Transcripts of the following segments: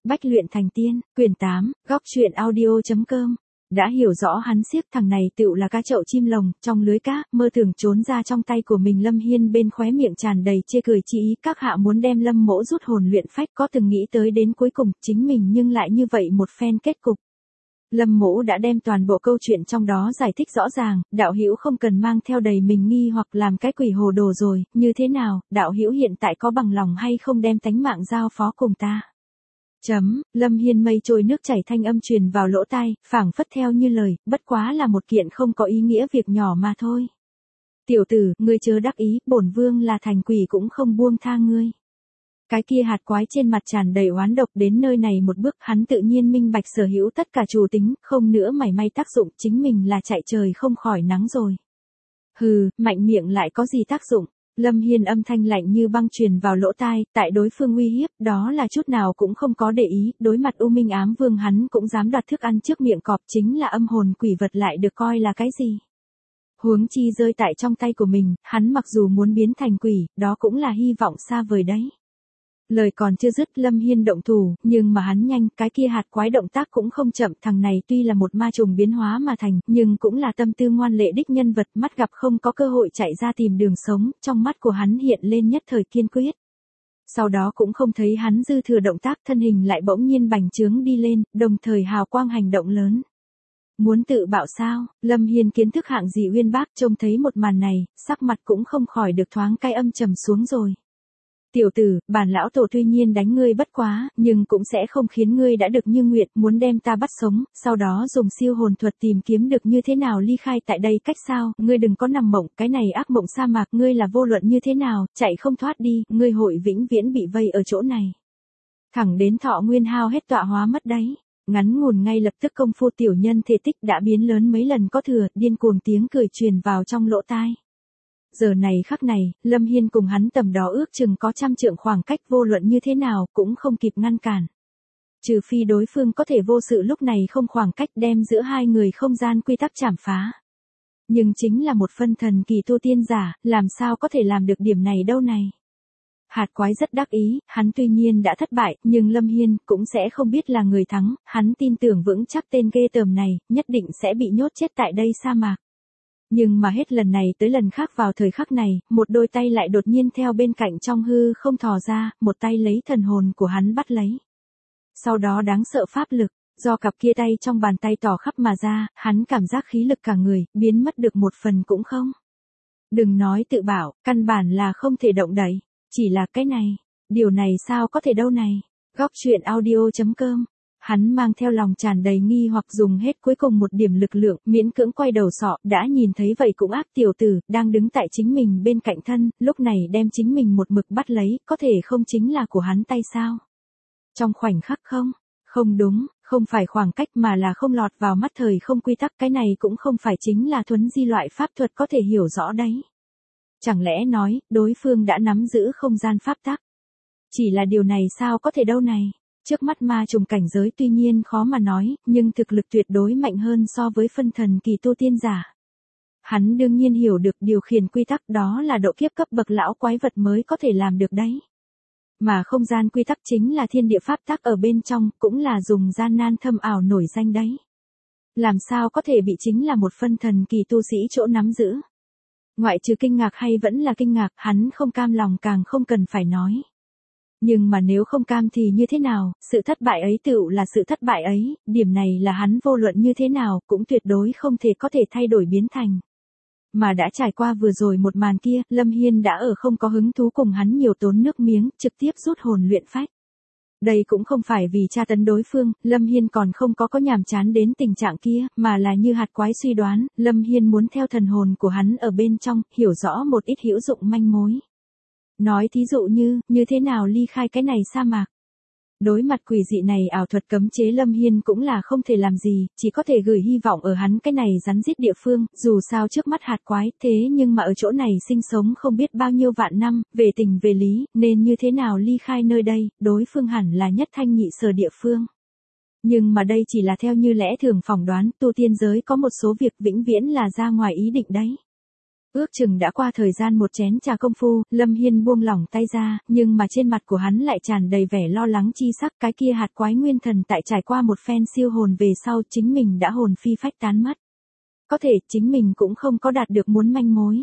Bách luyện thành tiên, quyển 8, góc truyện audio.com. Đã hiểu rõ hắn siếc thằng này tựu là cá chậu chim lồng, trong lưới cá, mơ tưởng trốn ra trong tay của mình. Lâm Hiên bên khóe miệng tràn đầy chê cười chi ý, các hạ muốn đem Lâm mỗ rút hồn luyện phách, có từng nghĩ tới đến cuối cùng, chính mình nhưng lại như vậy một phen kết cục. Lâm mỗ đã đem toàn bộ câu chuyện trong đó giải thích rõ ràng, đạo hữu không cần mang theo đầy mình nghi hoặc làm cái quỷ hồ đồ rồi, như thế nào, đạo hữu hiện tại có bằng lòng hay không đem tánh mạng giao phó cùng ta. Lâm Hiên mây trôi nước chảy thanh âm truyền vào lỗ tai, phảng phất theo như lời, bất quá là một kiện không có ý nghĩa việc nhỏ mà thôi. Tiểu tử, ngươi chớ đắc ý, bổn vương là thành quỷ cũng không buông tha ngươi. Cái kia hạt quái trên mặt tràn đầy oán độc, đến nơi này một bước hắn tự nhiên minh bạch sở hữu tất cả chủ tính, không nữa mảy may tác dụng, chính mình là chạy trời không khỏi nắng rồi. Hừ, mạnh miệng lại có gì tác dụng. Lâm Hiên âm thanh lạnh như băng truyền vào lỗ tai, tại đối phương uy hiếp, đó là chút nào cũng không có để ý, đối mặt U Minh Ám Vương hắn cũng dám đoạt thức ăn trước miệng cọp, chính là âm hồn quỷ vật lại được coi là cái gì. Huống chi rơi tại trong tay của mình, hắn mặc dù muốn biến thành quỷ, đó cũng là hy vọng xa vời đấy. Lời còn chưa dứt Lâm Hiên động thủ, nhưng mà hắn nhanh, cái kia hạt quái động tác cũng không chậm, thằng này tuy là một ma trùng biến hóa mà thành, nhưng cũng là tâm tư ngoan lệ đích nhân vật, mắt gặp không có cơ hội chạy ra tìm đường sống, trong mắt của hắn hiện lên nhất thời kiên quyết. Sau đó cũng không thấy hắn dư thừa động tác, thân hình lại bỗng nhiên bành trướng đi lên, đồng thời hào quang hành động lớn. Muốn tự bạo sao? Lâm Hiên kiến thức hạng gì uyên bác, trông thấy một màn này, sắc mặt cũng không khỏi được thoáng cay âm trầm xuống rồi. Tiểu tử, bản lão tổ tuy nhiên đánh ngươi bất quá, nhưng cũng sẽ không khiến ngươi đã được như nguyện, muốn đem ta bắt sống, sau đó dùng siêu hồn thuật tìm kiếm được như thế nào ly khai tại đây cách sao, ngươi đừng có nằm mộng, cái này ác mộng sa mạc, ngươi là vô luận như thế nào, chạy không thoát đi, ngươi hội vĩnh viễn bị vây ở chỗ này. Thẳng đến thọ nguyên hao hết tọa hóa mất đấy. Ngắn ngủn ngay lập tức công phu tiểu nhân thể tích đã biến lớn mấy lần có thừa, điên cuồng tiếng cười truyền vào trong lỗ tai. Giờ này khắc này, Lâm Hiên cùng hắn tầm đó ước chừng có 100 trượng khoảng cách, vô luận như thế nào cũng không kịp ngăn cản. Trừ phi đối phương có thể vô sự lúc này không khoảng cách đem giữa hai người không gian quy tắc chảm phá. Nhưng chính là một phân thần kỳ tu tiên giả, làm sao có thể làm được điểm này đâu này. Hạt quái rất đắc ý, hắn tuy nhiên đã thất bại, nhưng Lâm Hiên cũng sẽ không biết là người thắng, hắn tin tưởng vững chắc tên ghê tởm này, nhất định sẽ bị nhốt chết tại đây sa mạc. Nhưng mà hết lần này tới lần khác vào thời khắc này, một đôi tay lại đột nhiên theo bên cạnh trong hư không thò ra, một tay lấy thần hồn của hắn bắt lấy. Sau đó đáng sợ pháp lực, do cặp kia tay trong bàn tay tỏ khắp mà ra, hắn cảm giác khí lực cả người, biến mất được một phần cũng không. Đừng nói tự bảo, căn bản là không thể động đậy, chỉ là cái này, điều này sao có thể đâu này. Góc truyện audio.com. Hắn mang theo lòng tràn đầy nghi hoặc dùng hết cuối cùng một điểm lực lượng, miễn cưỡng quay đầu sọ, đã nhìn thấy vậy cũng ác tiểu tử, đang đứng tại chính mình bên cạnh thân, lúc này đem chính mình một mực bắt lấy, có thể không chính là của hắn tay sao? Trong khoảnh khắc không đúng, không phải khoảng cách mà là không lọt vào mắt thời không quy tắc, cái này cũng không phải chính là thuấn di loại pháp thuật có thể hiểu rõ đấy. Chẳng lẽ nói, đối phương đã nắm giữ không gian pháp tắc? Chỉ là điều này sao có thể đâu này? Trước mắt ma trùng cảnh giới tuy nhiên khó mà nói, nhưng thực lực tuyệt đối mạnh hơn so với phân thần kỳ tu tiên giả. Hắn đương nhiên hiểu được điều khiển quy tắc đó là độ kiếp cấp bậc lão quái vật mới có thể làm được đấy. Mà không gian quy tắc chính là thiên địa pháp tắc ở bên trong, cũng là dùng gian nan thâm ảo nổi danh đấy. Làm sao có thể bị chính là một phân thần kỳ tu sĩ chỗ nắm giữ. Ngoại trừ kinh ngạc hay vẫn là kinh ngạc, hắn không cam lòng càng không cần phải nói. Nhưng mà nếu không cam thì như thế nào, sự thất bại ấy tựu là sự thất bại ấy, điểm này là hắn vô luận như thế nào, cũng tuyệt đối không thể có thể thay đổi biến thành. Mà đã trải qua vừa rồi một màn kia, Lâm Hiên đã ở không có hứng thú cùng hắn nhiều tốn nước miếng, trực tiếp rút hồn luyện phách. Đây cũng không phải vì tra tấn đối phương, Lâm Hiên còn không có nhàm chán đến tình trạng kia, mà là như hạt quái suy đoán, Lâm Hiên muốn theo thần hồn của hắn ở bên trong, hiểu rõ một ít hữu dụng manh mối. Nói thí dụ như thế nào ly khai cái này sa mạc. Đối mặt quỷ dị này ảo thuật cấm chế Lâm Hiên cũng là không thể làm gì, chỉ có thể gửi hy vọng ở hắn cái này rắn rít địa phương, dù sao trước mắt hạt quái, thế nhưng mà ở chỗ này sinh sống không biết bao nhiêu vạn năm, về tình về lý, nên như thế nào ly khai nơi đây, đối phương hẳn là nhất thanh nhị sở địa phương. Nhưng mà đây chỉ là theo như lẽ thường phỏng đoán, tu tiên giới có một số việc vĩnh viễn là ra ngoài ý định đấy. Ước chừng đã qua thời gian một chén trà công phu, Lâm Hiên buông lỏng tay ra, nhưng mà trên mặt của hắn lại tràn đầy vẻ lo lắng chi sắc. Cái kia hạt quái nguyên thần tại trải qua một phen siêu hồn về sau chính mình đã hồn phi phách tán mất. Có thể chính mình cũng không có đạt được muốn manh mối.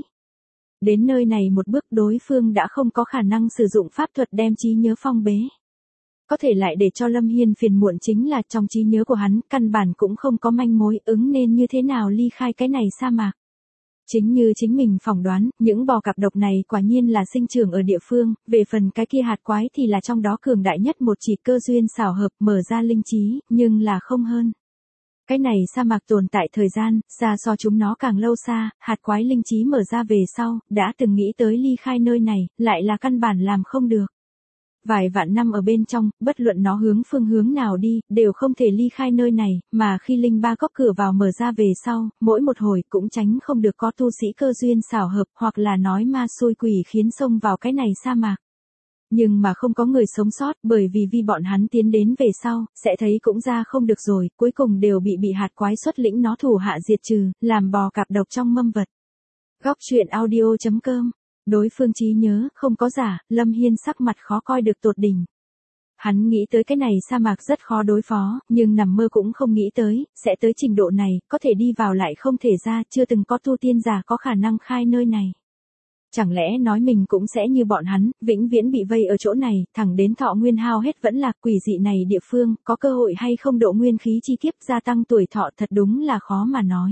Đến nơi này một bước đối phương đã không có khả năng sử dụng pháp thuật đem trí nhớ phong bế. Có thể lại để cho Lâm Hiên phiền muộn chính là trong trí nhớ của hắn căn bản cũng không có manh mối ứng nên như thế nào ly khai cái này sa mạc. Chính như chính mình phỏng đoán, những bò cạp độc này quả nhiên là sinh trưởng ở địa phương, về phần cái kia hạt quái thì là trong đó cường đại nhất một chỉ cơ duyên xảo hợp mở ra linh trí, nhưng là không hơn. Cái này sa mạc tồn tại thời gian, xa so chúng nó càng lâu xa, hạt quái linh trí mở ra về sau, đã từng nghĩ tới ly khai nơi này, lại là căn bản làm không được. Vài vạn năm ở bên trong, bất luận nó hướng phương hướng nào đi, đều không thể ly khai nơi này, mà khi linh ba góc cửa vào mở ra về sau, mỗi một hồi cũng tránh không được có tu sĩ cơ duyên xảo hợp, hoặc là nói ma xui quỷ khiến xông vào cái này sa mạc. Nhưng mà không có người sống sót, bởi vì bọn hắn tiến đến về sau, sẽ thấy cũng ra không được rồi, cuối cùng đều bị hạt quái xuất lĩnh nó thủ hạ diệt trừ, làm bò cạp độc trong mâm vật. Góc truyện audio.com. Đối phương trí nhớ, không có giả, Lâm Hiên sắc mặt khó coi được tột đỉnh. Hắn nghĩ tới cái này sa mạc rất khó đối phó, nhưng nằm mơ cũng không nghĩ tới, sẽ tới trình độ này, có thể đi vào lại không thể ra, chưa từng có tu tiên giả có khả năng khai nơi này. Chẳng lẽ nói mình cũng sẽ như bọn hắn, vĩnh viễn bị vây ở chỗ này, thẳng đến thọ nguyên hao hết vẫn là quỷ dị này địa phương, có cơ hội hay không độ nguyên khí chi kiếp gia tăng tuổi thọ thật đúng là khó mà nói.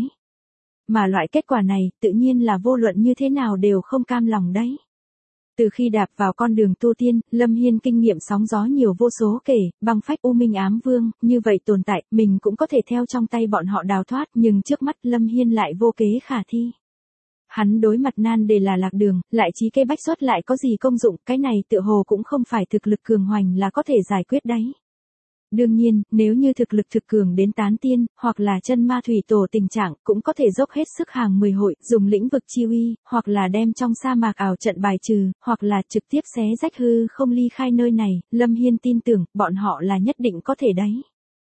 Mà loại kết quả này, tự nhiên là vô luận như thế nào đều không cam lòng đấy. Từ khi đạp vào con đường tu tiên, Lâm Hiên kinh nghiệm sóng gió nhiều vô số kể, băng phách u minh ám vương, như vậy tồn tại, mình cũng có thể theo trong tay bọn họ đào thoát, nhưng trước mắt Lâm Hiên lại vô kế khả thi. Hắn đối mặt nan đề là lạc đường, lại trí cây bách xuất lại có gì công dụng, cái này tựa hồ cũng không phải thực lực cường hoành là có thể giải quyết đấy. Đương nhiên, nếu như thực lực thực cường đến tán tiên, hoặc là chân ma thủy tổ tình trạng, cũng có thể dốc hết sức hàng 10 hội, dùng lĩnh vực chi uy, hoặc là đem trong sa mạc ảo trận bài trừ, hoặc là trực tiếp xé rách hư không ly khai nơi này, Lâm Hiên tin tưởng, bọn họ là nhất định có thể đấy.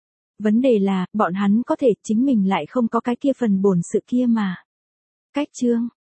Vấn đề là, bọn hắn có thể, chính mình lại không có cái kia phần bổn sự kia mà. Cách chương